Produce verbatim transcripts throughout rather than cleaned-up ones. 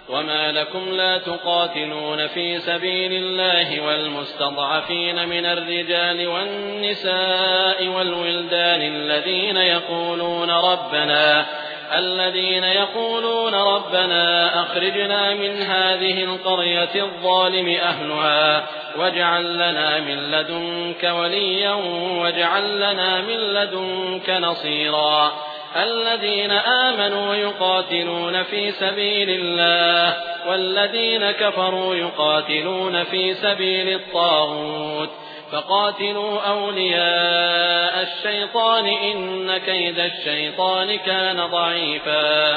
وما لكم لا تقاتلون في سبيل الله والمستضعفين من الرجال والنساء والولدان الذين يقولون ربنا الذين يقولون ربنا أخرجنا من هذه القرية الظالم أهلها واجعل لنا من لدنك وليا واجعل لنا من لدنك نصيرا الذين آمنوا يقاتلون في سبيل الله والذين كفروا يقاتلون في سبيل الطاغوت فقاتلوا أولياء الشيطان إن كيد الشيطان كان ضعيفا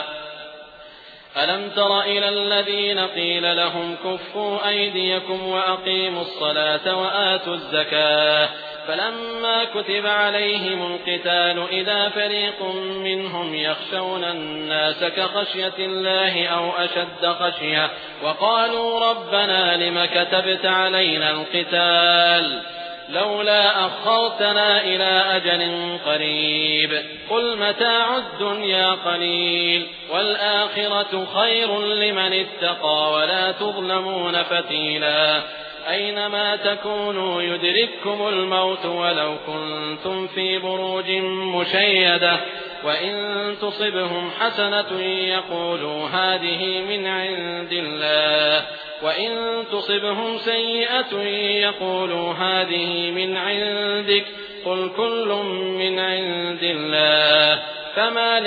ألم تر إلى الذين قيل لهم كفوا أيديكم وأقيموا الصلاة وآتوا الزكاة فلما كتب عليهم القتال إذا فريق منهم يخشون الناس كخشية الله أو أشد خشية وقالوا ربنا لم كتبت علينا القتال لولا أخرتنا إلى أجل قريب قل متاع الدنيا قليل والآخرة خير لمن اتقى ولا تظلمون فتيلا أينما تكونوا يدرككم الموت ولو كنتم في بروج مشيدة وإن تصبهم حسنة يقولوا هذه من عند الله وإن تصبهم سيئة يقولوا هذه من عندك قل كل من عند الله فما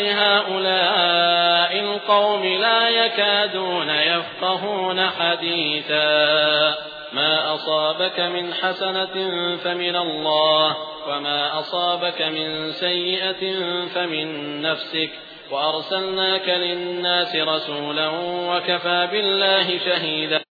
لهؤلاء القوم لا يكادون يفقهون حديثا ما أصابك من حسنة فمن الله وما أصابك من سيئة فمن نفسك وأرسلناك للناس رسولا وكفى بالله شهيدا